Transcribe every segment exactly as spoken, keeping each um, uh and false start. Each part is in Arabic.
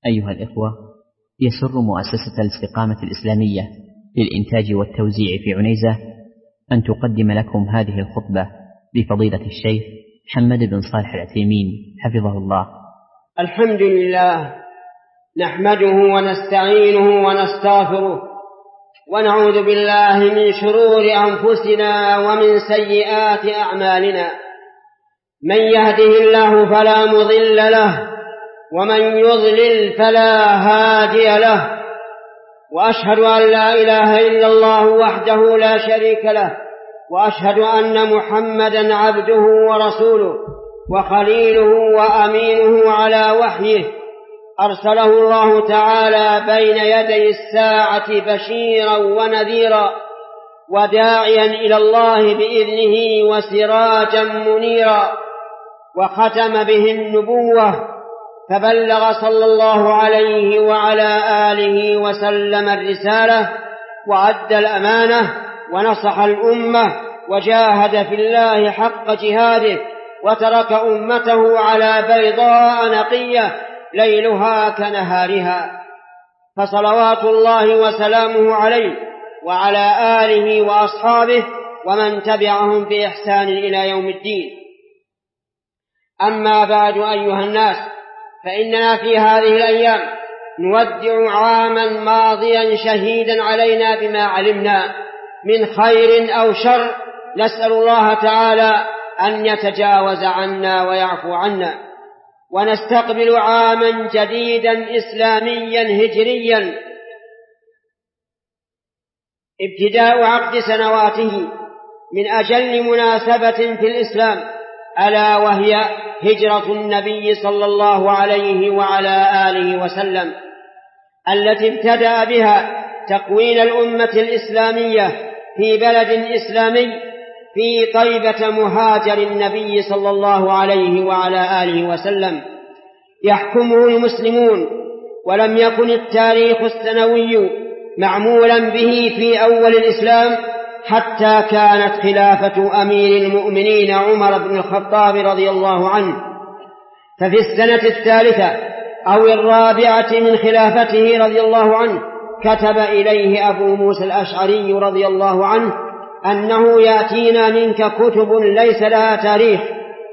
أيها الإخوة، يسر مؤسسة الاستقامة الإسلامية للإنتاج والتوزيع في عنيزة أن تقدم لكم هذه الخطبة لفضيلة الشيخ محمد بن صالح العثيمين حفظه الله. الحمد لله، نحمده ونستعينه ونستغفره ونعوذ بالله من شرور أنفسنا ومن سيئات أعمالنا. من يهده الله فلا مضل له ومن يضلل فلا هادي له، وأشهد أن لا إله إلا الله وحده لا شريك له، وأشهد أن محمدا عبده ورسوله وخليله وأمينه على وحيه، أرسله الله تعالى بين يدي الساعة بشيرا ونذيرا وداعيا إلى الله بإذنه وسراجا منيرا، وختم به النبوة فبلغ صلى الله عليه وعلى آله وسلم الرسالة وأدى الأمانة ونصح الأمة وجاهد في الله حق جهاده، وترك أمته على بيضاء نقية ليلها كنهارها، فصلوات الله وسلامه عليه وعلى آله وأصحابه ومن تبعهم بإحسان إلى يوم الدين. أما بعد أيها الناس، فإننا في هذه الأيام نودع عاما ماضيا شهيدا علينا بما علمنا من خير أو شر، نسأل الله تعالى أن يتجاوز عنا ويعفو عنا، ونستقبل عاما جديدا إسلاميا هجريا ابتداء عقد سنواته من أجل مناسبة في الإسلام، ألا وهي هجرة النبي صلى الله عليه وعلى آله وسلم، التي ابتدأ بها تكوين الأمة الإسلامية في بلد إسلامي في طيبة مهاجر النبي صلى الله عليه وعلى آله وسلم يحكمه المسلمون، ولم يكن التاريخ السنوي معمولا به في أول الإسلام حتى كانت خلافة أمير المؤمنين عمر بن الخطاب رضي الله عنه. ففي السنة الثالثة أو الرابعة من خلافته رضي الله عنه كتب إليه أبو موسى الأشعري رضي الله عنه أنه يأتينا منك كتب ليس لها تاريخ.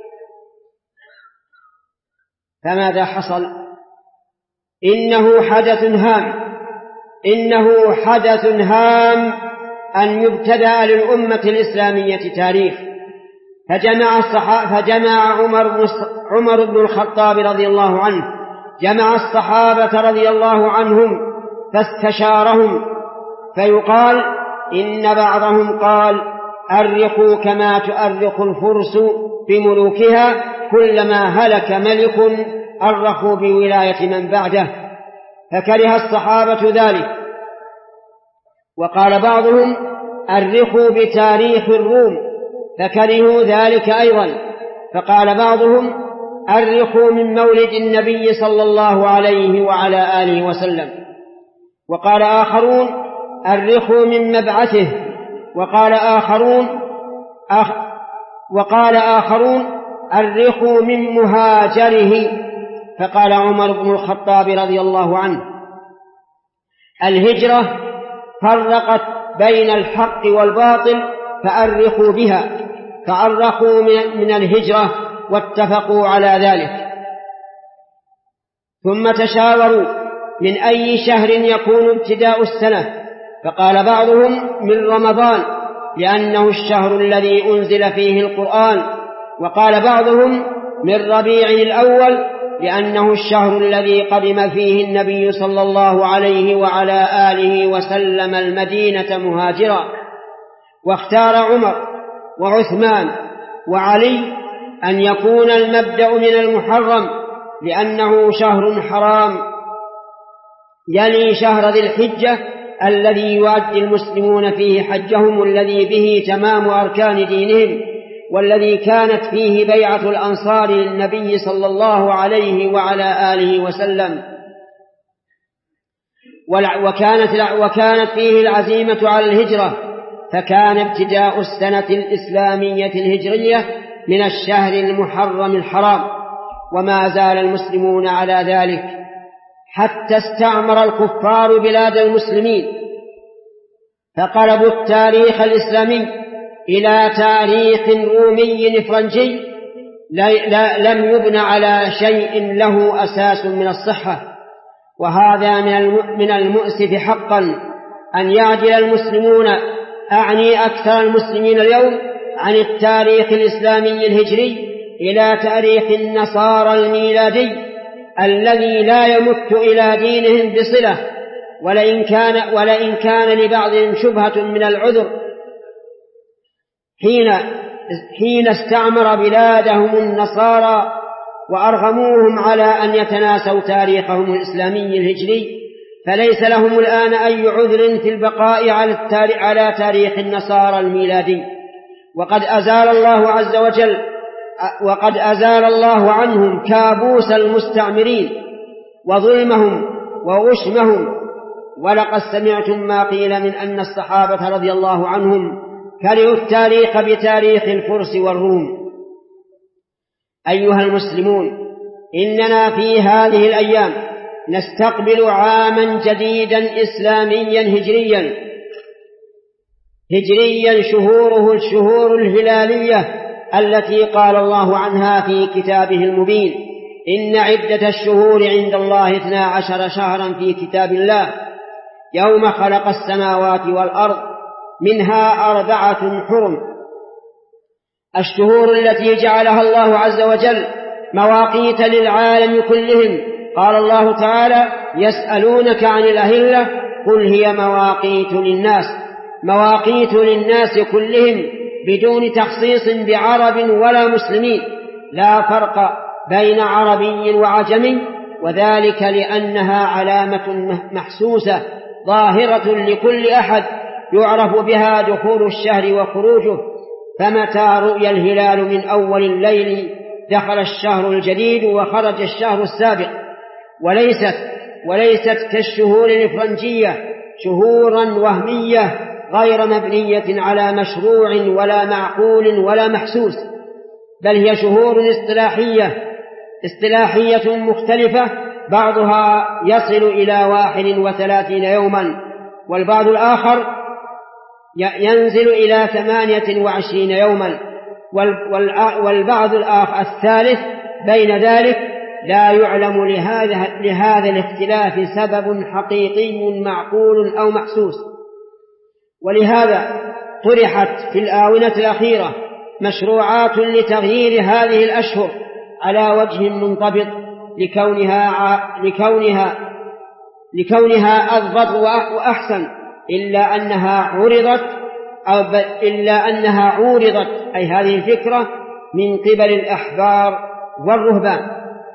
فماذا حصل؟ إنه حدث هام إنه حدث هام أن يبتدأ للأمة الإسلامية تاريخ. فجمع, فجمع عمر, بن عمر بن الخطاب رضي الله عنه جمع الصحابة رضي الله عنهم فاستشارهم، فيقال إن بعضهم قال أرخوا كما تؤرخ الفرس بملوكها، كلما هلك ملك أرخوا بولاية من بعده، فكره الصحابة ذلك. وقال بعضهم أرخوا بتاريخ الروم، فكرهوا ذلك أيضا. فقال بعضهم أرخوا من مولد النبي صلى الله عليه وعلى آله وسلم. وقال آخرون أرخوا من مبعثه. وقال آخرون أخ وقال آخرون أرخوا من مهاجره. فقال عمر بن الخطاب رضي الله عنه الهجرة فرقت بين الحق والباطل فأرخوا بها، فأرخوا من الهجرة واتفقوا على ذلك. ثم تشاوروا من أي شهر يكون ابتداء السنة، فقال بعضهم من رمضان لأنه الشهر الذي أنزل فيه القرآن، وقال بعضهم من ربيع الأول لأنه الشهر الذي قدم فيه النبي صلى الله عليه وعلى آله وسلم المدينة مهاجرا. واختار عمر وعثمان وعلي أن يكون المبدأ من المحرم لأنه شهر حرام يلي شهر ذي الحجة الذي يؤدي المسلمون فيه حجهم الذي به تمام أركان دينهم، والذي كانت فيه بيعة الأنصار للنبي صلى الله عليه وعلى آله وسلم، وكانت, وكانت فيه العزيمة على الهجرة، فكان ابتداء السنة الإسلامية الهجرية من الشهر المحرم الحرام، وما زال المسلمون على ذلك حتى استعمر الكفار بلاد المسلمين، فقلبوا التاريخ الإسلامي إلى تاريخ رومي فرنجي لم يبن على شيء له أساس من الصحة. وهذا من المؤسف حقا أن يعدل المسلمون، أعني أكثر المسلمين اليوم، عن التاريخ الإسلامي الهجري إلى تاريخ النصارى الميلادي الذي لا يمت إلى دينهم بصلة، ولئن كان, ولئن كان لبعضهم شبهة من العذر حين, حين استعمر بلادهم النصارى وأرغموهم على أن يتناسوا تاريخهم الإسلامي الهجري، فليس لهم الآن أي عذر في البقاء على تاريخ النصارى الميلادي. وقد أزال الله عز وجل وقد أزال الله عنهم كابوس المستعمرين وظلمهم وغشمهم. ولقد سمعتم ما قيل من أن الصحابة رضي الله عنهم كرهوا التاريخ بتاريخ الفرس والروم. أيها المسلمون، إننا في هذه الأيام نستقبل عاما جديدا إسلاميا هجريا هجريا شهوره الشهور الهلالية التي قال الله عنها في كتابه المبين: إن عدة الشهور عند الله اثنا عشر شهرا في كتاب الله يوم خلق السماوات والأرض منها أربعة حرم. الشهور التي جعلها الله عز وجل مواقيت للعالم كلهم. قال الله تعالى: يسألونك عن الأهلة قل هي مواقيت للناس. مواقيت للناس كلهم بدون تخصيص بعرب ولا مسلمين، لا فرق بين عربي وعجمي، وذلك لأنها علامة محسوسة ظاهرة لكل أحد يعرف بها دخول الشهر وخروجه. فمتى رؤي الهلال من أول الليل دخل الشهر الجديد وخرج الشهر السابق. وليست, وليست كالشهور الفرنجية شهورا وهمية غير مبنية على مشروع ولا معقول ولا محسوس، بل هي شهور اصطلاحية اصطلاحية مختلفة، بعضها يصل إلى واحد وثلاثين يوما، والبعض الآخر ينزل إلى ثمانية وعشرين يوما، والبعض الآخر الثالث بين ذلك لا يعلم لهذا, لهذا الاختلاف سبب حقيقي معقول أو محسوس. ولهذا طرحت في الآونة الأخيرة مشروعات لتغيير هذه الأشهر على وجه منضبط لكونها, لكونها, لكونها أضبط وأحسن، إلا أنها عرضت أو إلا أنها عورضت أي هذه الفكرة من قبل الأحبار والرهبان،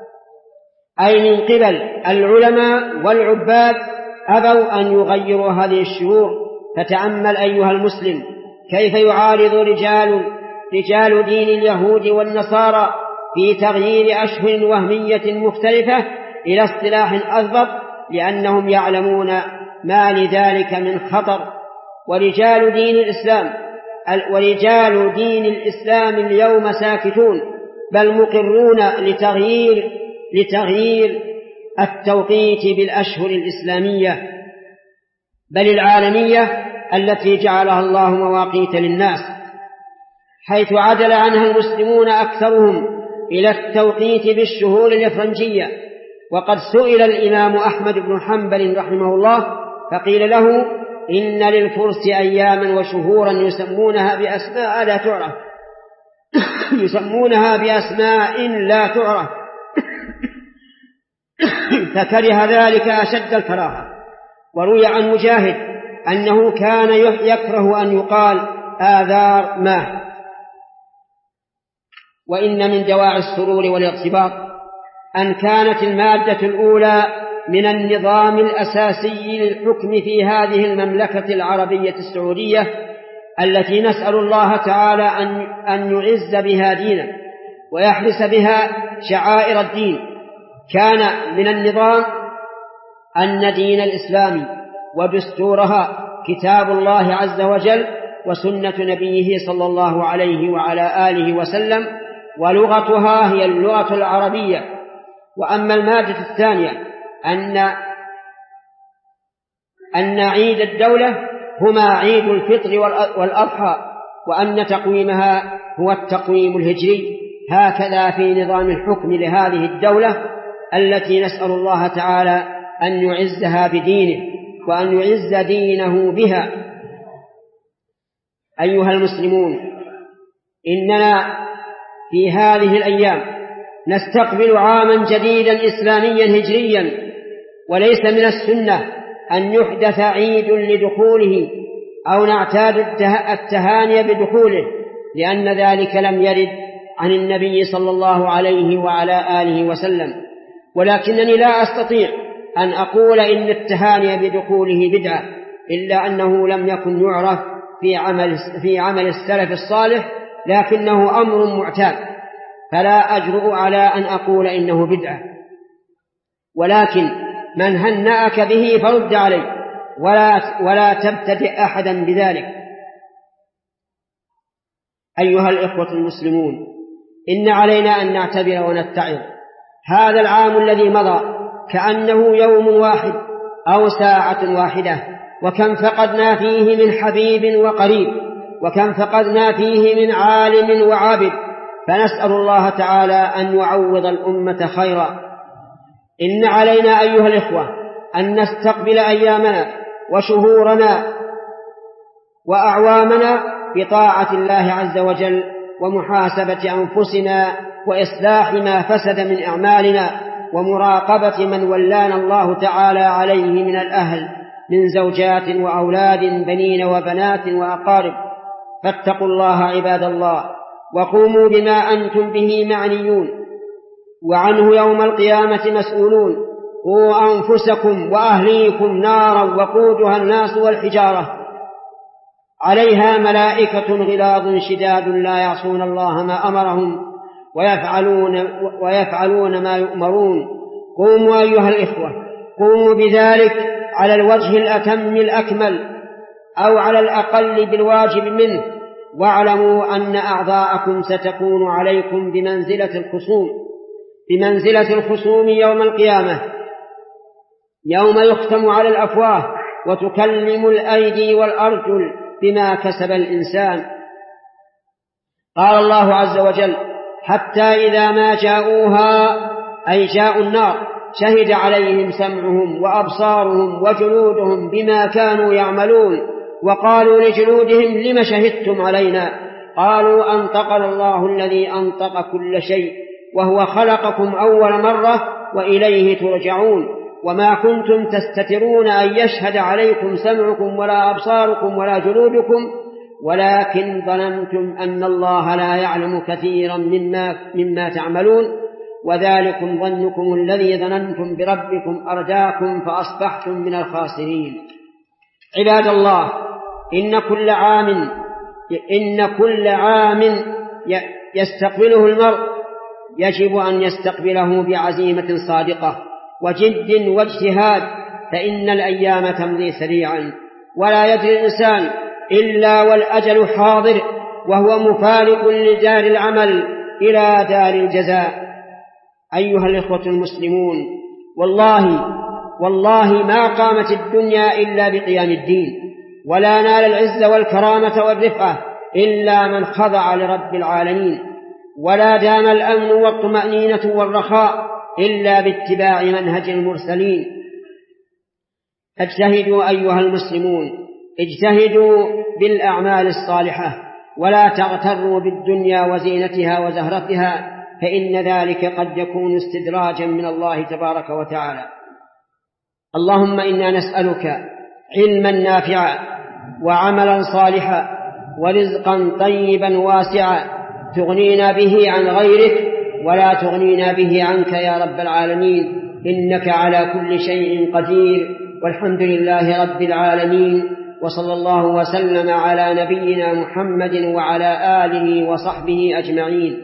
أي من قبل العلماء والعباد، أبوا أن يغيروا هذه الشهور. فتأمل أيها المسلم كيف يعارض رجال, رجال دين اليهود والنصارى في تغيير أشهر وهمية مختلفة إلى اصطلاح أضبط، لأنهم يعلمون ما لذلك من خطر. ورجال دين الإسلام ورجال دين الإسلام اليوم ساكتون، بل مقرون لتغيير, لتغيير التوقيت بالأشهر الإسلامية بل العالمية التي جعلها الله مواقيت للناس، حيث عدل عنها المسلمون أكثرهم إلى التوقيت بالشهور الإفرنجية. وقد سئل الإمام أحمد بن حنبل رحمه الله فقيل له: إن للفرس أياما وشهورا يسمونها بأسماء لا تعرف يسمونها بأسماء لا تعرف فكره ذلك أشد الكراهة. وروي عن مجاهد أنه كان يكره أن يقال آذار ماه. وإن من دواعي السرور والارتباط أن كانت المادة الأولى من النظام الأساسي للحكم في هذه المملكة العربية السعودية التي نسأل الله تعالى أن يعز بها دينا ويحرس بها شعائر الدين. كان من النظام أن دين الإسلام ودستورها كتاب الله عز وجل وسنة نبيه صلى الله عليه وعلى آله وسلم، ولغتها هي اللغة العربية. وأما المادة الثانية أن أن عيد الدولة هما عيد الفطر والأضحى، وأن تقويمها هو التقويم الهجري. هكذا في نظام الحكم لهذه الدولة التي نسأل الله تعالى أن يعزها بدينه وأن يعز دينه بها. أيها المسلمون، إننا في هذه الأيام نستقبل عاما جديدا إسلاميا هجريا، وليس من السنة أن يحدث عيد لدخوله أو نعتاد التهاني بدخوله، لأن ذلك لم يرد عن النبي صلى الله عليه وعلى آله وسلم. ولكنني لا أستطيع أن أقول إن التهاني بدخوله بدعة، إلا أنه لم يكن يعرف في عمل, في عمل السلف الصالح، لكنه أمر معتاد، فلا أجرؤ على أن أقول إنه بدعة. ولكن من هنأك به فرد عليه، ولا, ولا تبتدئ أحدا بذلك. أيها الإخوة المسلمون، إن علينا أن نعتبر ونتعظ. هذا العام الذي مضى كأنه يوم واحد أو ساعة واحدة، وكم فقدنا فيه من حبيب وقريب، وكم فقدنا فيه من عالم وعابد، فنسأل الله تعالى أن يعوض الأمة خيرا. إن علينا أيها الإخوة أن نستقبل أيامنا وشهورنا وأعوامنا بطاعة الله عز وجل، ومحاسبة أنفسنا، وإصلاح ما فسد من أعمالنا، ومراقبة من ولانا الله تعالى عليه من الأهل من زوجات وأولاد بنين وبنات وأقارب. فاتقوا الله عباد الله، وقوموا بما أنتم به معنيون وعنه يوم القيامة مسؤولون. قوا أنفسكم وأهليكم نارا وقودها الناس والحجارة عليها ملائكة غلاظ شداد لا يعصون الله ما أمرهم ويفعلون, ويفعلون ما يؤمرون. قوموا أيها الإخوة، قوموا بذلك على الوجه الأتم الأكمل، أو على الأقل بالواجب منه، واعلموا أن أعضاءكم ستكون عليكم بمنزلة الخصوم بمنزلة الخصوم يوم القيامة، يوم يختم على الأفواه وتكلم الأيدي والأرجل بما كسب الإنسان. قال الله عز وجل: حتى إذا ما جاءوها، أي جاءوا النار، شهد عليهم سمعهم وأبصارهم وجلودهم بما كانوا يعملون، وقالوا لجلودهم: لم شهدتم علينا؟ قالوا: أنطقنا الله الذي أنطق كل شيء، وهو خلقكم أول مرة وإليه ترجعون، وما كنتم تستترون أن يشهد عليكم سمعكم ولا أبصاركم ولا جلودكم، ولكن ظننتم أن الله لا يعلم كثيرا مما, مما تعملون، وذلكم ظنكم الذي ظننتم بربكم أرداكم فأصبحتم من الخاسرين. عباد الله، إن كل عام إن كل عام يستقبله المرء يجب أن يستقبله بعزيمة صادقة وجد واجتهاد، فإن الأيام تمضي سريعا، ولا يدري الإنسان إلا والأجل حاضر، وهو مفارق لدار العمل إلى دار الجزاء. أيها الإخوة المسلمون، والله والله ما قامت الدنيا إلا بقيام الدين، ولا نال العز والكرامة والرفعة إلا من خضع لرب العالمين، ولا دام الأمن والطمأنينة والرخاء إلا باتباع منهج المرسلين. اجتهدوا أيها المسلمون، اجتهدوا بالأعمال الصالحة، ولا تغتروا بالدنيا وزينتها وزهرتها، فإن ذلك قد يكون استدراجا من الله تبارك وتعالى. اللهم إنا نسألك علما نافعا وعملا صالحا ورزقا طيبا واسعا تغنينا به عن غيرك ولا تغنينا به عنك يا رب العالمين، إنك على كل شيء قدير، والحمد لله رب العالمين، وصلى الله وسلم على نبينا محمد وعلى آله وصحبه أجمعين.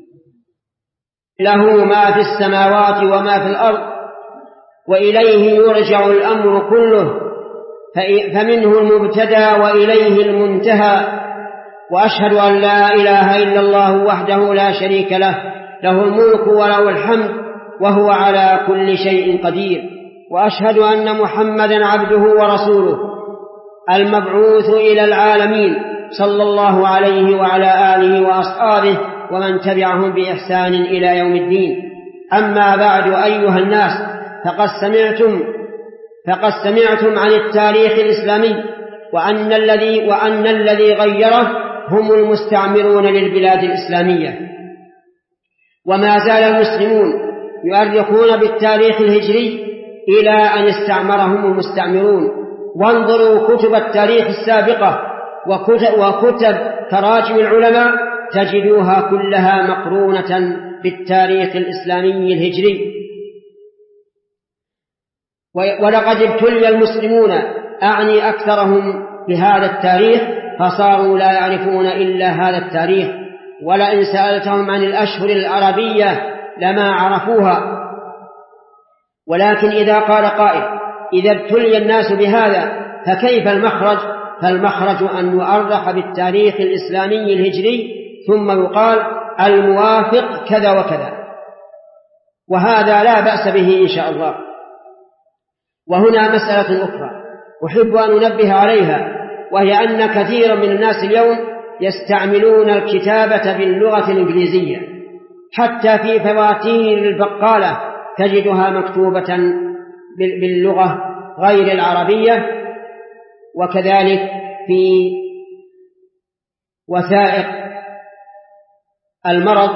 له ما في السماوات وما في الأرض، وإليه يرجع الأمر كله، فمنه المبتدى وإليه المنتهى. وأشهد أن لا إله إلا الله وحده لا شريك له، له الملك وله الحمد، وهو على كل شيء قدير. وأشهد أن محمدًا عبده ورسوله المبعوث إلى العالمين صلى الله عليه وعلى آله وأصحابه ومن تبعهم بإحسان إلى يوم الدين. أما بعد أيها الناس، فقد سمعتم فقد سمعتم عن التاريخ الإسلامي وأن الذي وأن الذي غيره هم المستعمرون للبلاد الإسلامية، وما زال المسلمون يؤرخون بالتاريخ الهجري إلى أن استعمرهم المستعمرون. وانظروا كتب التاريخ السابقة وكتب, وكتب تراجم العلماء تجدوها كلها مقرونة بالتاريخ الإسلامي الهجري. ولقد ابتلي المسلمون أعني أكثرهم بهذا التاريخ، فصاروا لا يعرفون إلا هذا التاريخ، ولئن سألتهم عن الأشهر العربية لما عرفوها. ولكن إذا قال قائل إذا ابتلي الناس بهذا فكيف المخرج؟ فالمخرج أن يؤرخ بالتاريخ الإسلامي الهجري ثم يقال الموافق كذا وكذا، وهذا لا بأس به إن شاء الله. وهنا مسألة أخرى أحب أن أنبه عليها، وهي أن كثيرا من الناس اليوم يستعملون الكتابة باللغة الإنجليزية، حتى في فواتير البقالة تجدها مكتوبة باللغة غير العربية، وكذلك في وثائق المرض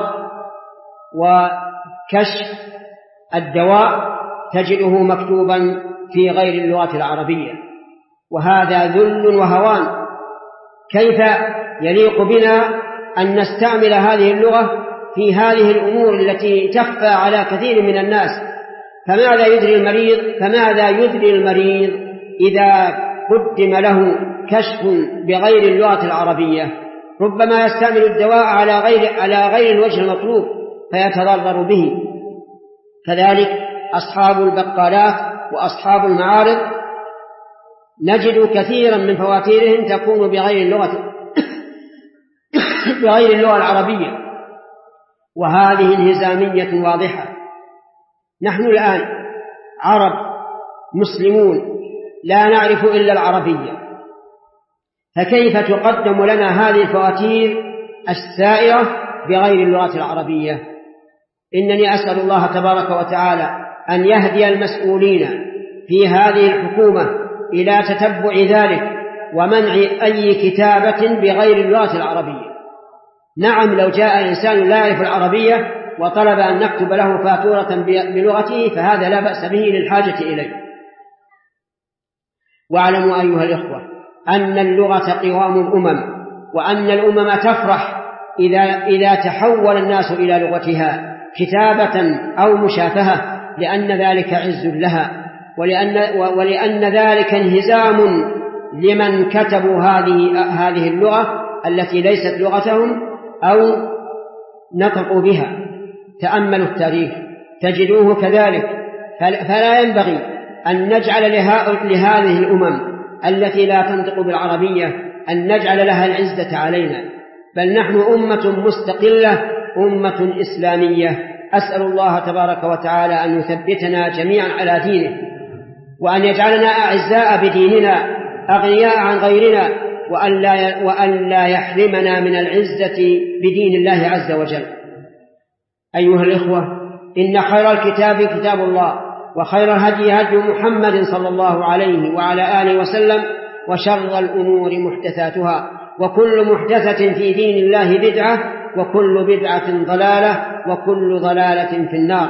وكشف الدواء تجده مكتوبا في غير اللغة العربية، وهذا ذل وهوان. كيف يليق بنا أن نستعمل هذه اللغة في هذه الأمور التي تخفى على كثير من الناس؟ فماذا يدري المريض فماذا يدري المريض إذا قدم له كشف بغير اللغة العربية؟ ربما يستعمل الدواء على غير على غير الوجه المطلوب فيتضرر به. كذلك أصحاب البقالات وأصحاب المعارض نجد كثيرا من فواتيرهم تكون بغير اللغة بغير اللغة العربية، وهذه انهزامية واضحة. نحن الآن عرب مسلمون لا نعرف إلا العربية، فكيف تقدم لنا هذه الفواتير السائرة بغير اللغة العربية؟ إنني أسأل الله تبارك وتعالى أن يهدي المسؤولين في هذه الحكومة إلى تتبع ذلك ومنع أي كتابة بغير اللغة العربية. نعم، لو جاء إنسان لا يعرف العربية وطلب أن نكتب له فاتورة بلغته فهذا لا بأس به للحاجة إليه. واعلموا أيها الإخوة أن اللغة قوام الأمم، وأن الأمم تفرح إذا, إذا تحول الناس إلى لغتها كتابة أو مشافهة، لأن ذلك عز لها، ولأن, ولأن ذلك انهزام لمن كتبوا هذه, هذه اللغة التي ليست لغتهم أو نطقوا بها. تأملوا التاريخ تجدوه كذلك. فلا ينبغي أن نجعل لهذه الأمم التي لا تنطق بالعربية أن نجعل لها العزة علينا، بل نحن أمة مستقلة، أمة إسلامية. أسأل الله تبارك وتعالى أن يثبتنا جميعا على دينه، وأن يجعلنا أعزاء بديننا أغنياء عن غيرنا، وأن لا, وأن لا يحرمنا من العزة بدين الله عز وجل. أيها الإخوة، إن خير الكتاب كتاب الله، وخير الهدي هدي محمد صلى الله عليه وعلى آله وسلم، وشر الأمور محدثاتها، وكل محدثة في دين الله بدعة، وكل بدعة ضلالة، وكل ضلالة في النار.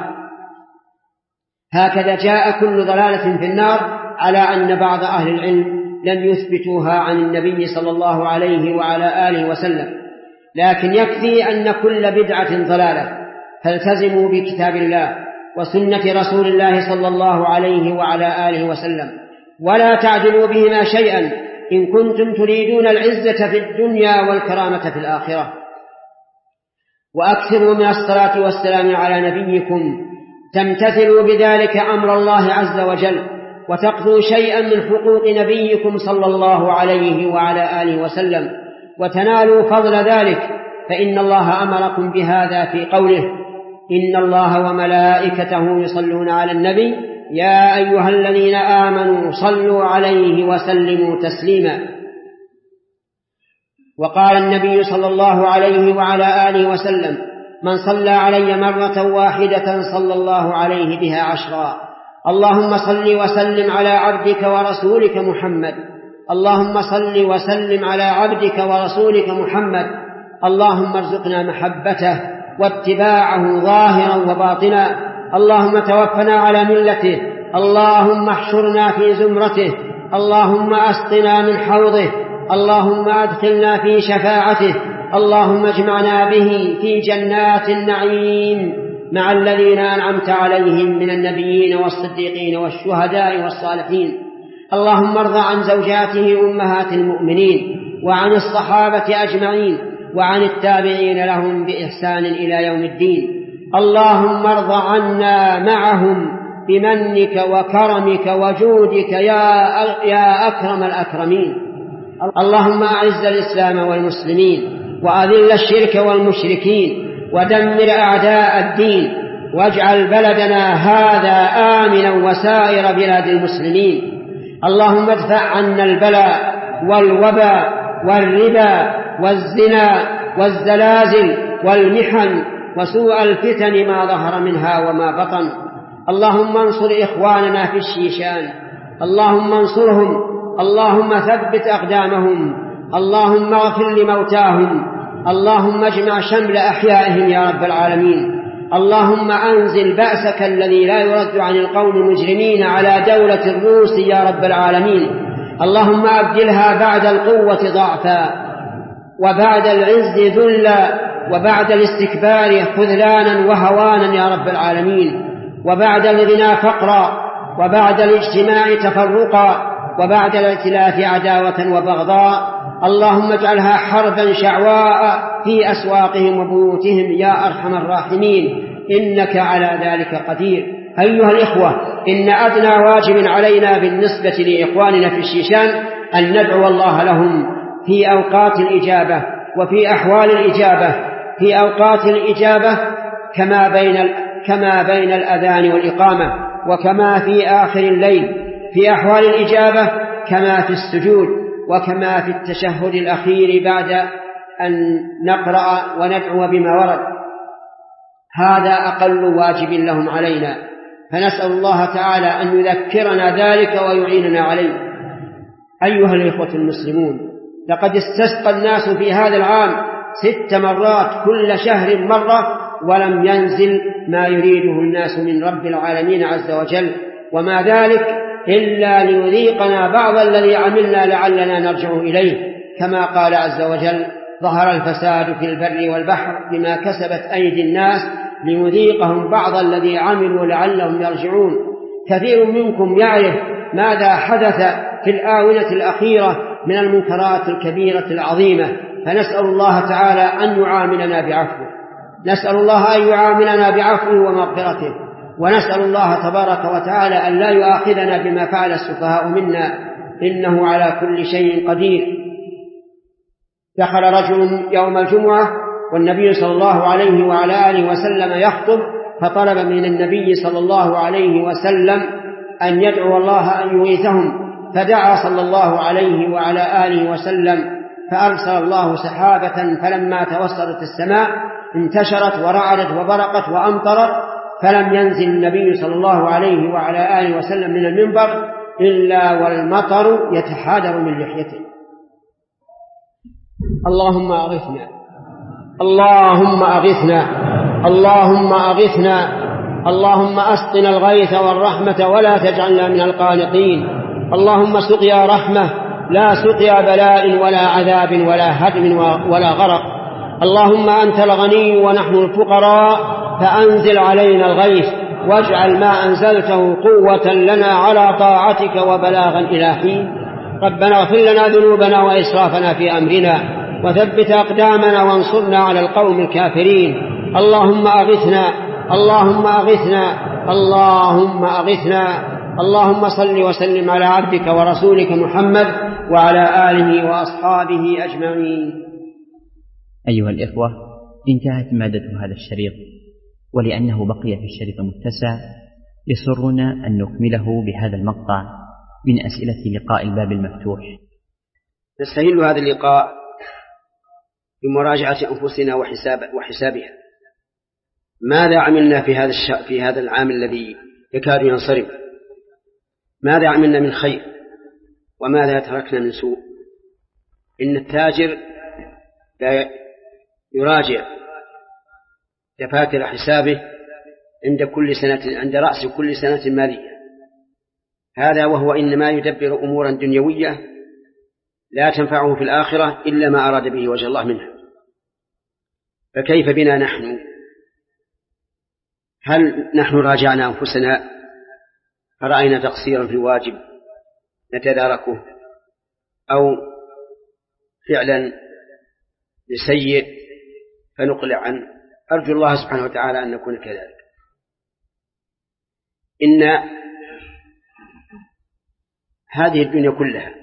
هكذا جاء كل ضلالة في النار على أن بعض أهل العلم لم يثبتوها عن النبي صلى الله عليه وعلى آله وسلم، لكن يكفي أن كل بدعة ضلالة. فالتزموا بكتاب الله وسنة رسول الله صلى الله عليه وعلى آله وسلم، ولا تعدلوا بهما شيئا إن كنتم تريدون العزة في الدنيا والكرامة في الآخرة. وأكثروا من الصلاة والسلام على نبيكم تمتثلوا بذلك أمر الله عز وجل، وتقضوا شيئا من حقوق نبيكم صلى الله عليه وعلى آله وسلم، وتنالوا فضل ذلك، فإن الله أمركم بهذا في قوله: إن الله وملائكته يصلون على النبي يا أيها الذين آمنوا صلوا عليه وسلموا تسليما. وقال النبي صلى الله عليه وعلى آله وسلم: من صلى علي مرة واحدة صلى الله عليه بها عشرا. اللهم صل وسلم على عبدك ورسولك محمد. اللهم صل وسلم على عبدك ورسولك محمد. اللهم ارزقنا محبته واتباعه ظاهرا وباطنا. اللهم توفنا على ملته. اللهم احشرنا في زمرته. اللهم أسقنا من حوضه. اللهم أدخلنا في شفاعته. اللهم اجمعنا به في جنات النعيم مع الذين أنعمت عليهم من النبيين والصديقين والشهداء والصالحين. اللهم ارض عن زوجاته أمهات المؤمنين وعن الصحابة أجمعين وعن التابعين لهم بإحسان إلى يوم الدين. اللهم ارض عنا معهم بمنك وكرمك وجودك يا يا أكرم الأكرمين. اللهم أعز الإسلام والمسلمين وأذل الشرك والمشركين ودمر أعداء الدين واجعل بلدنا هذا آمنا وسائر بلاد المسلمين. اللهم ادفع عنا البلاء والوباء والربا والزنا والزلازل والمحن وسوء الفتن ما ظهر منها وما بطن. اللهم انصر إخواننا في الشيشان. اللهم انصرهم. اللهم ثبت أقدامهم. اللهم اغفر لموتاهم. اللهم اجمع شمل أحيائهم يا رب العالمين. اللهم أنزل بأسك الذي لا يرد عن القوم المجرمين على دولة الروس يا رب العالمين. اللهم أبدلها بعد القوة ضعفا وبعد العز ذلا وبعد الاستكبار خذلانا وهوانا يا رب العالمين، وبعد الغنى فقرا وبعد الاجتماع تفرقا وبعد الائتلاف عداوة وبغضاء. اللهم اجعلها حربا شعواء في أسواقهم وبيوتهم يا أرحم الراحمين، إنك على ذلك قدير. أيها الإخوة، إن أدنى واجب علينا بالنسبة لإخواننا في الشيشان أن ندعو الله لهم في أوقات الإجابة وفي أحوال الإجابة. في أوقات الإجابة كما بين كما بين الأذان والإقامة، وكما في آخر الليل. في أحوال الإجابة كما في السجود، وكما في التشهد الأخير بعد أن نقرأ وندعو بما ورد. هذا أقل واجب لهم علينا، فنسأل الله تعالى أن يذكرنا ذلك ويعيننا عليه. أيها الإخوة المسلمون، لقد استسقى الناس في هذا العام ست مرات كل شهر مرة، ولم ينزل ما يريده الناس من رب العالمين عز وجل، وما ذلك إلا ليذيقنا بعض الذي عملنا لعلنا نرجع إليه، كما قال عز وجل: ظهر الفساد في البر والبحر بما كسبت أيدي الناس ليذيقهم بعض الذي عملوا لعلهم يرجعون. كثير منكم يعرف ماذا حدث في الآونة الأخيرة من المنكرات الكبيرة العظيمة، فنسأل الله تعالى أن يعاملنا بعفوه، نسأل الله أن يعاملنا بعفوه ومغفرته، ونسأل الله تبارك وتعالى أن لا يؤاخذنا بما فعل السفهاء منا، إنه على كل شيء قدير. دخل رجل يوم الجمعة والنبي صلى الله عليه وعلى آله وسلم يخطب، فطلب من النبي صلى الله عليه وسلم أن يدعو الله أن يغيثهم، فدعا صلى الله عليه وعلى آله وسلم، فأرسل الله سحابة، فلما توسطت السماء انتشرت ورعدت وبرقت وأمطرت، فلم ينزل النبي صلى الله عليه وعلى آله وسلم من المنبر إلا والمطر يتحادر من لحيته. اللهم أغثنا، اللهم أغثنا، اللهم أغثنا، اللهم أسقنا الغيث والرحمة ولا تجعلنا من القانطين. اللهم سقيا رحمة لا سقيا بلاء ولا عذاب ولا هدم ولا غرق. اللهم أنت الغني ونحن الفقراء، فأنزل علينا الغيث واجعل ما أنزلته قوة لنا على طاعتك وبلاغا إلى حين. ربنا اغفر لنا ذنوبنا وإسرافنا في أمرنا وثبت أقدامنا وانصرنا على القوم الكافرين. اللهم أغثنا، اللهم أغثنا، اللهم أغثنا. اللهم صل وسلم على عبدك ورسولك محمد وعلى آله وأصحابه أجمعين. أيها الإخوة، انتهت مادة هذا الشريط، ولأنه بقي في الشريط متسع يسرنا أن نكمله بهذا المقطع من أسئلة لقاء الباب المفتوح. نستهل هذا اللقاء بمراجعة أنفسنا وحساب وحسابها. ماذا عملنا في هذا الش... في هذا العام الذي يكاد ينصرم؟ ماذا عملنا من خير وماذا تركنا من سوء؟ إن التاجر لا يراجع دفاتر حسابه عند كل سنة عند رأس كل سنة مالية، هذا وهو إنما يدبر أمورا دنيوية لا تنفعه في الآخرة إلا ما أراد به وجه الله منها. فكيف بنا نحن؟ هل نحن راجعنا أنفسنا فرأينا تقصيرا في الواجب نتداركه، أو فعلا لسيء فنقلع عنه؟ أرجو الله سبحانه وتعالى أن نكون كذلك. إن هذه الدنيا كلها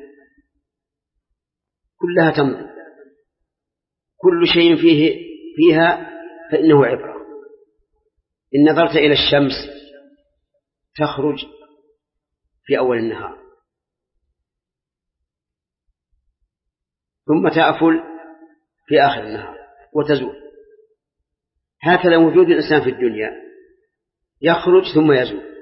كلها تمضي، كل شيء فيه فيها فإنه عبرة. إن نظرت إلى الشمس تخرج في أول النهار ثم تأفل في آخر النهار وتزول. هكذا وجود الإنسان في الدنيا يخرج ثم يزول.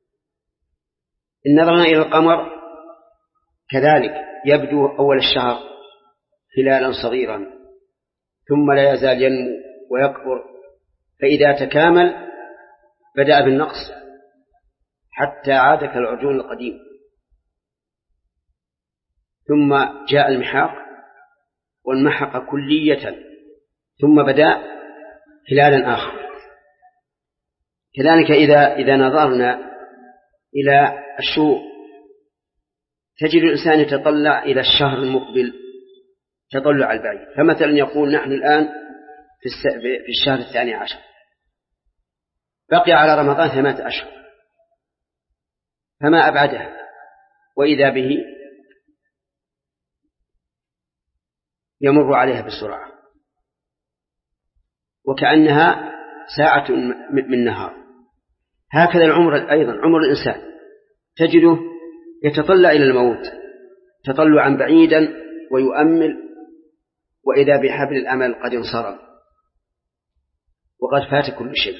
إن نظرنا إلى القمر كذلك يبدو أول الشهر هلالا صغيرا ثم لا يزال ينمو ويكبر، فإذا تكامل بدأ بالنقص حتى عاد كالعرجون القديم، ثم جاء المحاق وانمحق كلية ثم بدأ هلالا آخر. كذلك إذا إذا نظرنا إلى الشهور تجد الإنسان يتطلع إلى الشهر المقبل تطلع البعيد. فمثلا يقول نحن الآن في الشهر الثاني عشر، بقي على رمضان ثمانية أشهر، فما أبعدها، وإذا به يمر عليها بسرعة وكأنها ساعة من نهار. هكذا العمر أيضا، عمر الإنسان تجده يتطلع إلى الموت تطلعا بعيدا ويؤمل، وإذا بحبل الأمل قد انصرم وقد فات كل شيء.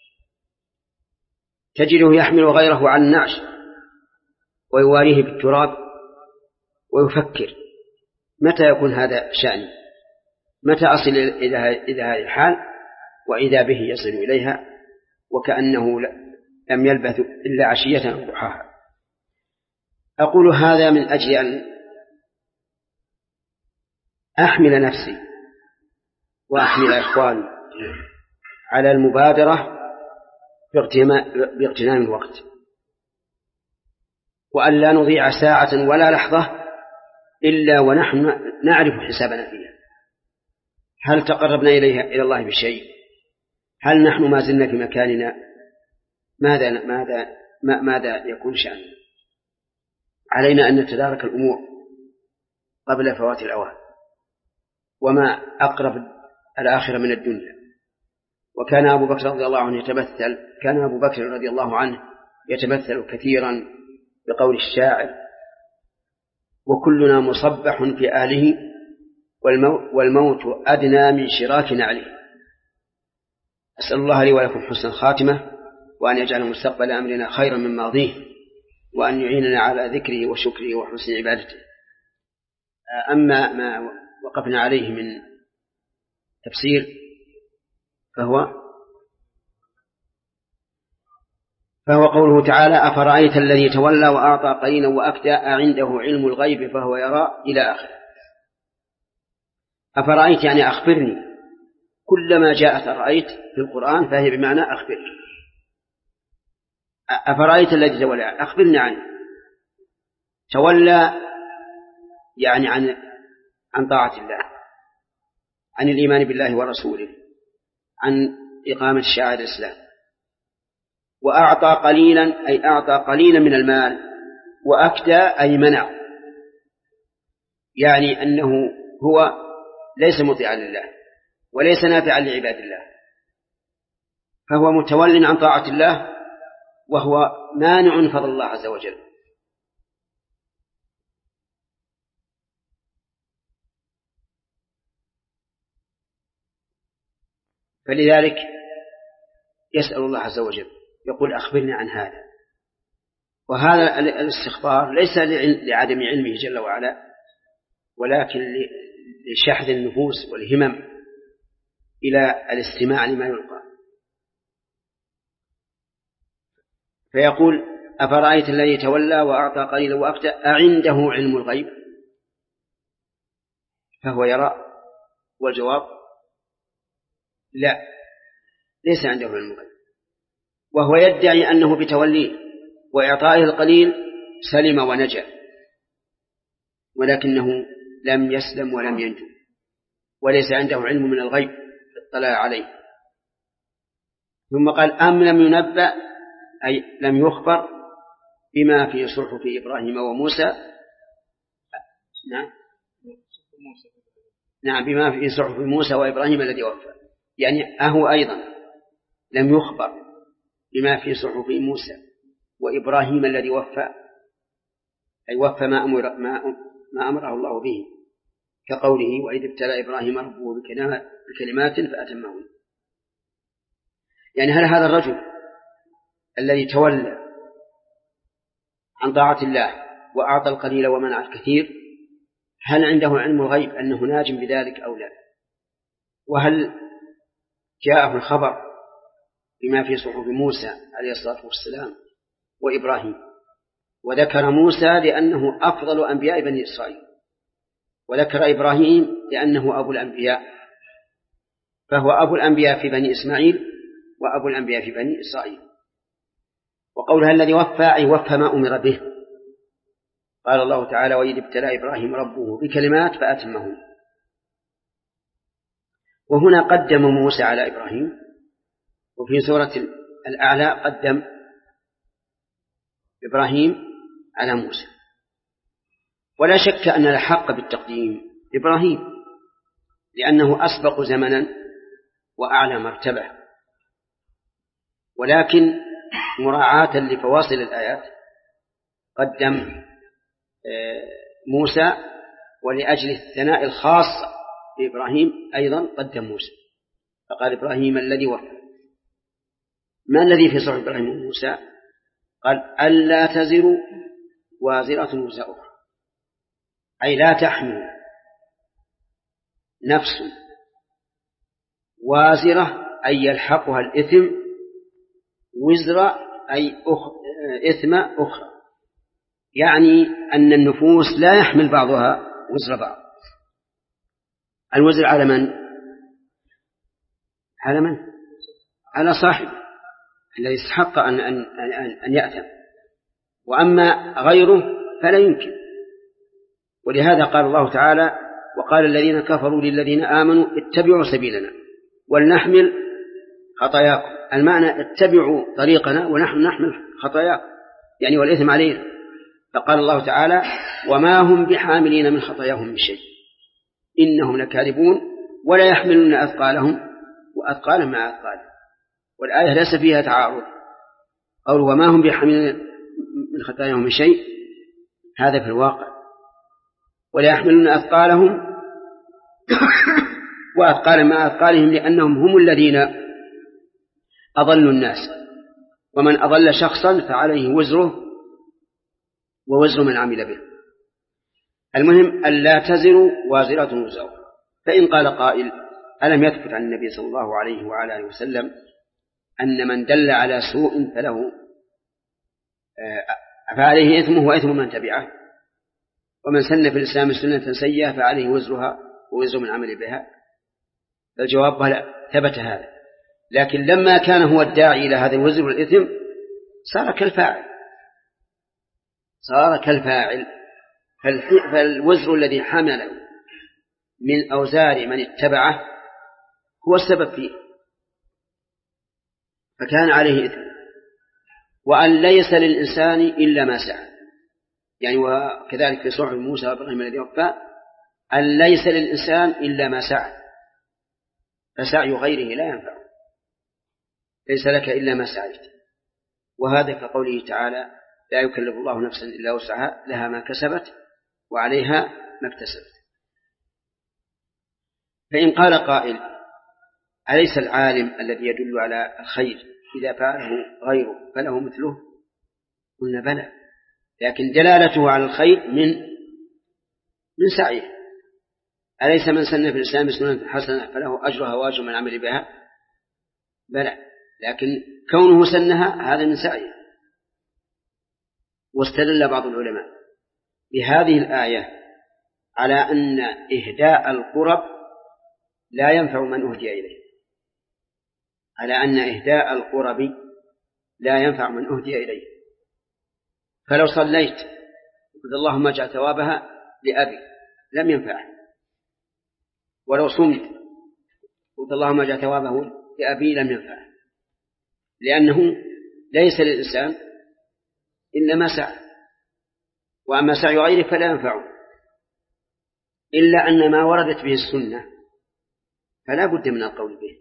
تجده يحمل غيره عن النعش ويواريه بالتراب ويفكر متى يكون هذا شأني، متى أصل إلى هذه الحال، وإذا به يصل إليها وكأنه لم يلبث إلا عشية أو ضحاها. أقول هذا من أجل أن أحمل نفسي وأحمل إخواني على المبادرة باغتنام الوقت، وأن لا نضيع ساعة ولا لحظة إلا ونحن نعرف حسابنا فيها. هل تقربنا إليها إلى الله بشيء؟ هل نحن ما زلنا في مكاننا؟ ماذا ماذا ماذا يكون شأننا؟ علينا أن نتدارك الأمور قبل فوات الأوان، وما أقرب الآخرة من الدنيا. وكان أبو بكر رضي الله عنه يتمثل كان أبو بكر رضي الله عنه يتمثل كثيرا بقول الشاعر: وكلنا مصبح في أهله والموت أدنى من شراك نعله. أسأل الله لي ولكم حسن الخاتمة، وأن يجعل مستقبل أمرنا خيرا من ماضيه، وأن يعيننا على ذكره وشكره وحسن عبادته. أما ما وقفنا عليه من تفسير فهو فهو قوله تعالى: أفرأيت الذي تولى وأعطى قليلا وأكدى أعنده علم الغيب فهو يرى، إلى آخره. أفرأيت يعني أخبرني، كلما جاءت رأيت في القرآن فهي بمعنى أخبرني. أفرأيت الذي تولى أخبرني عنه. تولى يعني عن عن طاعة الله، عن الإيمان بالله ورسوله، عن إقامة شعائر الإسلام. وأعطى قليلا أي أعطى قليلا من المال، وأكدى أي منع، يعني أنه هو ليس مطيعا لله وليس نافعا لعباد الله، فهو متول عن طاعة الله وهو مانع فضل الله عز وجل. فلذلك يسأل الله عز وجل يقول أخبرني عن هذا. وهذا الاستخبار ليس لعدم علمه جل وعلا، ولكن لشحذ النفوس والهمم إلى الاستماع لما يلقى. فيقول أفرأيت الذي تولى وأعطى قليلا وأكدى أعنده علم الغيب فهو يرى؟ والجواب لا، ليس عنده علم الغيب، وهو يدعي أنه بتوليه وإعطائه القليل سلم ونجا، ولكنه لم يسلم ولم ينجو، وليس عنده علم من الغيب اطلع عليه. ثم قال أم لم ينبأ، أي لم يخبر بما في صحف إبراهيم وموسى. نعم نعم بما في صحف موسى وإبراهيم الذي وفى، يعني أهو أيضا لم يخبر بما في صحف موسى وإبراهيم الذي وفى، أي وفى ما أمر ما ما أمره الله به، كقوله وإذ ابتلى إبراهيم ربه بكلمات فأتمهن. يعني هل هذا الرجل الذي تولى عن طاعة الله وأعطى القليل ومنع الكثير هل عنده علم الغيب أنه ناج بذلك أو لا؟ وهل جاءه الخبر بما في صحف موسى عليه الصلاة والسلام وإبراهيم؟ وذكر موسى لأنه أفضل أنبياء بني إسرائيل، وذكر إبراهيم لأنه أبو الأنبياء، فهو أبو الأنبياء في بني إسماعيل وأبو الأنبياء في بني إسرائيل. وقولها الذي وفى أي وفى ما أمر به. قال الله تعالى وإذ ابتلى إبراهيم ربه بكلمات فأتمهن. وهنا قدم موسى على إبراهيم، وفي سورة الأعلى قدم إبراهيم على موسى. ولا شك أن الحق بالتقديم إبراهيم لأنه أسبق زمنا وأعلى مرتبة، ولكن مراعاة لفواصل الآيات قدم موسى، ولأجل الثناء الخاص بإبراهيم أيضا قدم موسى، فقال إبراهيم الذي وفى. ما الذي في صحف إبراهيم وموسى؟ قال ألا تزر وازرة وزر أخرى، أي لا تحمل نفس وازرة أي يلحقها الإثم، وزر أي أخ... إثم أخرى، يعني أن النفوس لا يحمل بعضها وزر بعض. الوزر على من؟ على من؟ على صاحبه الذي استحق أن, أن, أن, أن يأثم، وأما غيره فلا يمكن. ولهذا قال الله تعالى وقال الذين كفروا للذين آمنوا اتبعوا سبيلنا ولنحمل خطاياكم. المعنى اتبعوا طريقنا ونحن نحمل خطاياكم، يعني والإثم علينا. فقال الله تعالى وما هم بحاملين من خطاياهم من شيء إنهم لكاذبون ولا يحملون أثقالهم وأثقالا مع أثقالهم. والآية ليس فيها تعارض، قول وما هم بحاملين من خطاياهم من شيء هذا في الواقع، ولا يحملون أثقالهم وأثقالا مع أثقالهم، لأنهم هم الذين أضلوا الناس، ومن أضل شخصا فعليه وزره ووزر من عمل به. المهم ألا تزر وازرة وزر. فإن قال قائل ألم يثبت عن النبي صلى الله عليه وعلى آله وسلم أن من دل على سوء فله فعليه إثمه وإثم من تبعه، ومن سن في الإسلام سنة سيئة فعليه وزرها ووزر من عمل بها؟ الجواب لا، ثبت هذا، لكن لما كان هو الداعي إلى هذا الوزر والإثم صار كالفاعل، صار كالفاعل. فالوزر الذي حمله من أوزار من اتبعه هو السبب فيه، فكان عليه إثم. وأن ليس للإنسان إلا ما سعى، يعني وكذلك في صحف موسى وإبراهيم الذي وفى أن ليس للإنسان إلا ما سعى، فسعي غيره لا ينفع، ليس لك إلا ما سعيت. وهذا كقوله تعالى لا يكلف الله نفسا إلا وسعها لها ما كسبت وعليها ما اكتسبت. فإن قال قائل أليس العالم الذي يدل على الخير إذا فعله غيره فله مثله؟ قلنا بلى، لكن دلالته على الخير من من سعيه. أليس من سن في الإسلام سنة حسنة فله أجرها وأجر من عمل بها؟ بلى، لكن كونه سنها هذا من سعيه. واستدل بعض العلماء بهذه الآية على أن إهداء القرب لا ينفع من أهدي إليه، على أن إهداء القرب لا ينفع من أهدي إليه. فلو صليت قلت اللهم اجعل ثوابها لأبي لم ينفعه، ولو صمت قلت اللهم اجعل ثوابه لأبي لم ينفعه، لأنه ليس للإنسان إلا ما سعى، وأما سعي غيره فلا ينفعه، إلا أن ما وردت به السنة فلا بد من القول به.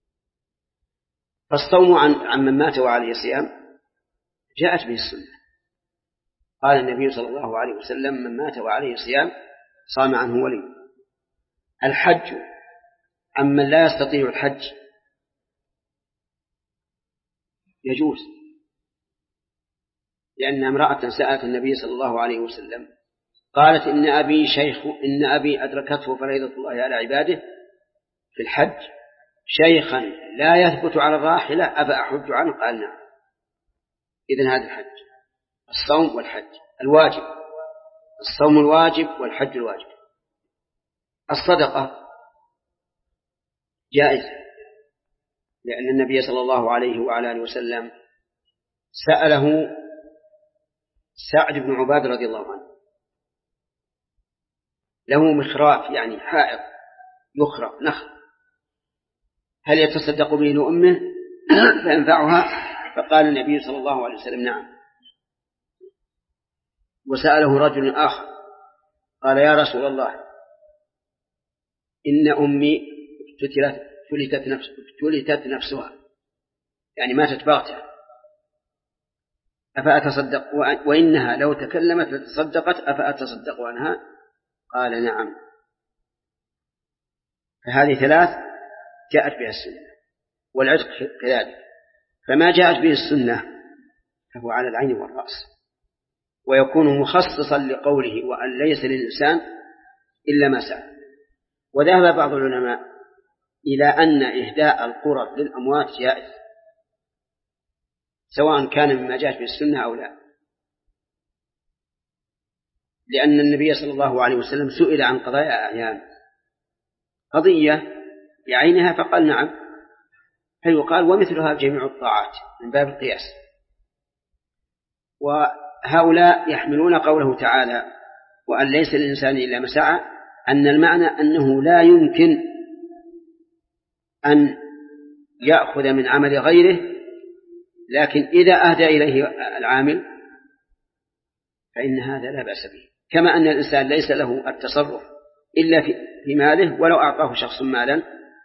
فالصوم عن, عن من مات وعليه صيام جاءت به السنة، قال النبي صلى الله عليه وسلم من مات وعليه صيام صام عنه ولي. الحج عمن لا يستطيع الحج يجوز، لأن امرأة سألت النبي صلى الله عليه وسلم قالت إن أبي شيخ إن أبي أدركته فريضة الله على عباده في الحج شيخا لا يثبت على الراحلة أبا أحج عنه؟ قال نعم. إذن هذا الحج، الصوم والحج الواجب، الصوم الواجب والحج الواجب. الصدقة جائزة، لأن النبي صلى الله عليه وعلى آله وسلم سأله سعد بن عبادة رضي الله عنه، له مخراف يعني حائط يخرق نخل، هل يتصدق به لأمه فينفعها؟ فقال النبي صلى الله عليه وسلم نعم. وسأله رجل آخر قال يا رسول الله إن أمي ابتلتت نفس ابتلتت نفسها يعني ماتت بغتة أفأتصدق وإنها لو تكلمت لتصدقت أفأتصدق عنها؟ قال نعم. فهذه ثلاث جاءت بها السنة، والعتق كذلك. فما جاءت به السنة فهو على العين والرأس، ويكون مخصصا لقوله وأن ليس للإنسان إلا ما سعى. وذهب بعض العلماء إلى أن إهداء القرب للأموات جائز سواء كان مما جاءت به السنة أو لا، لأن النبي صلى الله عليه وسلم سئل عن قضايا أعيان قضية بعينها فقال نعم، فيقال ومثلها جميع الطاعات من باب القياس. وهؤلاء يحملون قوله تعالى وأن ليس للإنسان إلا ما سعى أن المعنى أنه لا يمكن أن يأخذ من عمل غيره، لكن إذا أهدى إليه العامل فإن هذا لا بأس به، كما أن الإنسان ليس له التصرف إلا في ماله، ولو أعطاه شخص مالا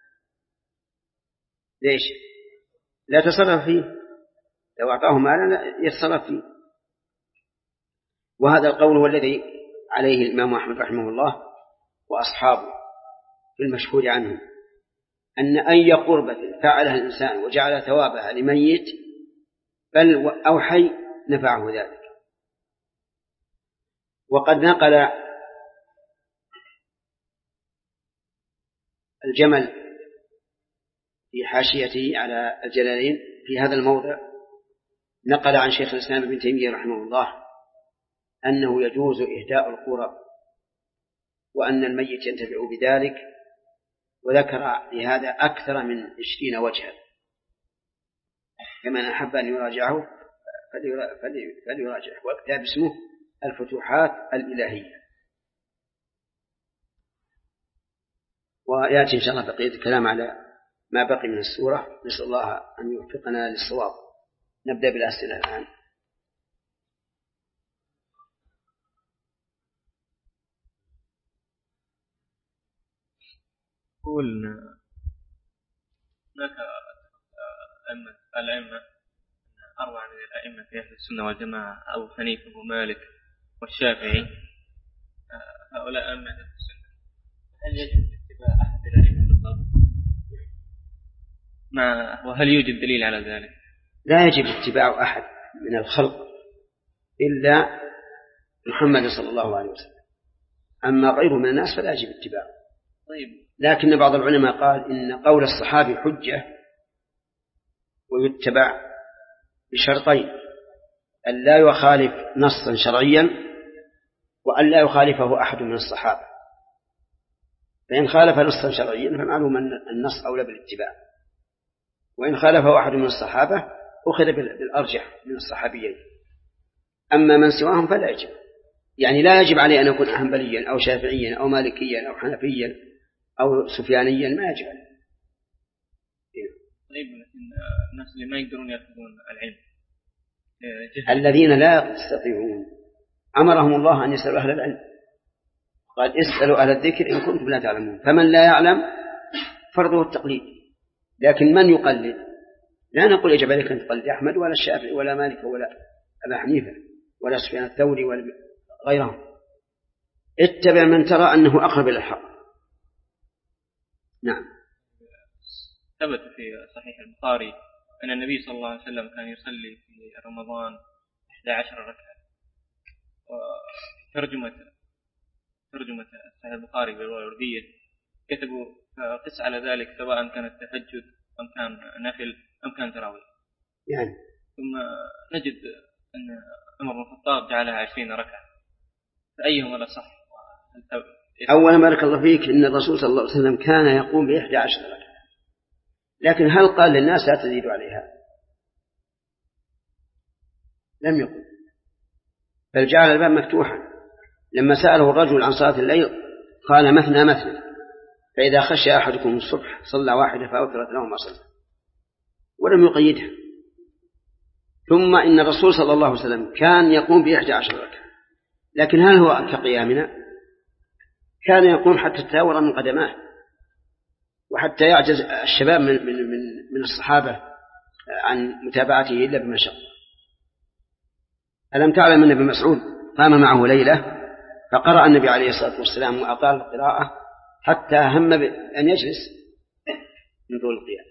ليش لا تصرف فيه، لو أعطاه مالا يتصرف فيه. وهذا القول هو الذي عليه الإمام أحمد رحمه الله وأصحابه في المشهور عنه، أن أي قربة فعلها الإنسان وجعل ثوابها لميت بل أو حي نفعه ذلك. وقد نقل الجمل في حاشيته على الجلالين في هذا الموضع، نقل عن شيخ الإسلام ابن تيمية رحمه الله أنه يجوز إهداء القرب وأن الميت ينتفع بذلك، وذكر لهذا أكثر من عشرين وجها، كمن أحب أن يراجعه فليراجعه، وكتاب اسمه الفتوحات الإلهية. ويأتي إن شاء الله بقية الكلام على ما بقي من السورة، نسأل الله أن يوفقنا للصواب. نبدأ بالأسئلة الآن. قول هناك الأئمة أربعة من الأئمة في أهل السنة والجماعة أبو حنيفة ومالك والشافعي، هؤلاء أئمة أهل السنة، هل يجب اتباع أحد الأئمة بالضبط؟ ما وهل يوجد دليل على ذلك؟ لا يجب اتباع أحد من الخلق إلا محمد صلى الله عليه وسلم، أما غيره من الناس فلا يجب اتباعه. طيب. لكن بعض العلماء قال إن قول الصحابي حجة ويتبع بشرطين: أن لا يخالف نصا شرعيا، وأن لا يخالفه أحد من الصحابة. فإن خالف نصا شرعيا فمعلوم أن النص أولى بالاتباع، وإن خالفه أحد من الصحابة أخذ بالأرجح من الصحابيين. أما من سواهم فلا يجب، يعني لا يجب عليه أن يكون حنبليا أو شافعيا أو مالكيا أو حنفيا أو سفيانيا، ما يجب عليه. طيب، الناس اللي ما يقدرون يأخذون العلم الذين لا يستطيعون أمرهم الله أن يسألوا أهل العلم، قال اسألوا أهل الذكر إن كنتم لا تعلمون. فمن لا يعلم فرضه التقليد، لكن من يقلد لا نقول يجب عليك أن تقلد أحمد ولا الشافعي ولا مالك ولا أبا حنيفة ولا سفيان الثوري ولا غيرهم، اتبع من ترى أنه أقرب إلى الحق. نعم. ثبت في صحيح البخاري أن النبي صلى الله عليه وسلم كان يصلي في رمضان إحدى عشر ركعة، وترجمة ترجمة صحيح البخاري بالوردية كتبوا قس على ذلك سواء كان التهجد أم كان نفل أم كان تراويح يعني. ثم نجد أن عمر بن الخطاب جعلها عشرين ركعة، فأيهما الأصح؟ أولا بارك الله فيك إن الرسول صلى الله عليه وسلم كان يقوم بإحدى عشر ركعة، لكن هل قال للناس لا تزيدوا عليها؟ لم يقل، بل جعل الباب مفتوحا. لما سأله الرجل عن صلاة الليل قال مثنى مثنى، فإذا خشى أحدكم الصبح صلى واحدة فأوترت له ما صلى، ولم يقيدها. ثم إن الرسول صلى الله عليه وسلم كان يقوم بإحدى عشر ركعة، لكن هل هو كقيامنا؟ كان يقوم حتى تتاور من قدماه، وحتى يعجز الشباب من, من, من, من الصحابة عن متابعته إلا بمشقة. ألم تعلم أن ابن مسعود قام معه ليلة فقرأ النبي عليه الصلاة والسلام وأطال القراءة حتى هم أن يجلس من طول القيام.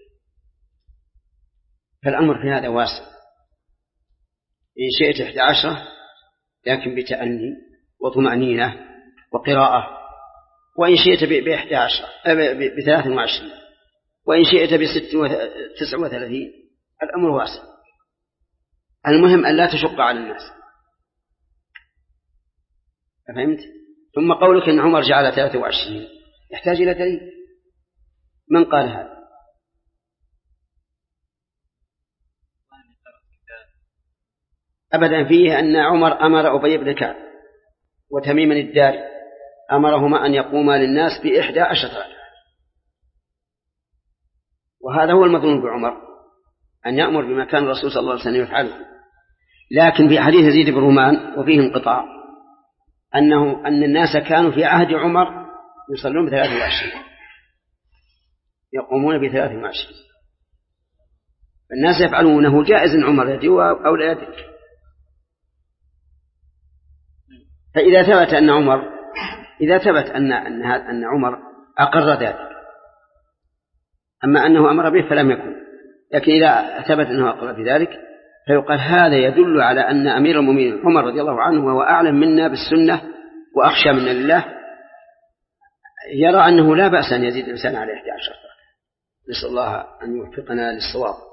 فالأمر في هذا واسع، إن شئت إحدى عشرة لكن بتأني وطمأنينة وقراءة، وإن شئت بإحدى عشرة بثلاث وعشرين، وإن شئت بست وتسع وثلاثين، الأمر واسع. المهم أن لا تشق على الناس. فهمت؟ ثم قولك إن عمر جعل ثلاثة وعشرين يحتاج إلى دليل. من قال هذا؟ أبدا. فيه أن عمر أمر أبي بن كعب وتميما الداري أمرهما أن يقوما للناس بإحدى عشرة ركعة، وهذا هو المظنون بعمر، أن يأمر بما كان الرسول صلى الله عليه وسلم يفعله. لكن في حديث يزيد بن رومان وفيه انقطاع أنه أن الناس كانوا في عهد عمر يصلون بثلاث وعشرين، يقومون بثلاث وعشرين. الناس يفعلونه جائز عمر يدعو أو لا يدعو. فإذا ثبت أن عمر إذا ثبت أن أن أن عمر أقر ذلك، أما أنه أمر به فلم يكن. لكن إذا ثبت أنه أقر بذلك فيقال هذا يدل على أن أمير المؤمنين عمر رضي الله عنه وهو أعلم منا بالسنة وأخشى منا لله يرى أنه لا بأس أن يزيد الإنسان على إحدى عشرة. نسأل الله أن يوفقنا للصواب.